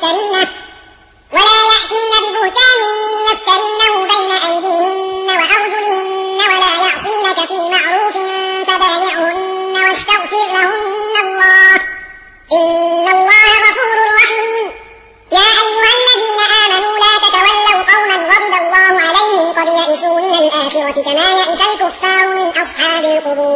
يفترينه ولا يأتين ببهتان يفترينه بين أيديهن وأرجلهن ولا يعصينك في معروف فبايعهن واستغفر لهن الله إن الله غفور رحيم. يا أيها الذين آمنوا لا تتولوا قوما غضب الله عليهم قد يئسوا من الآخرة كما يئس الكفار من أصحاب القبور.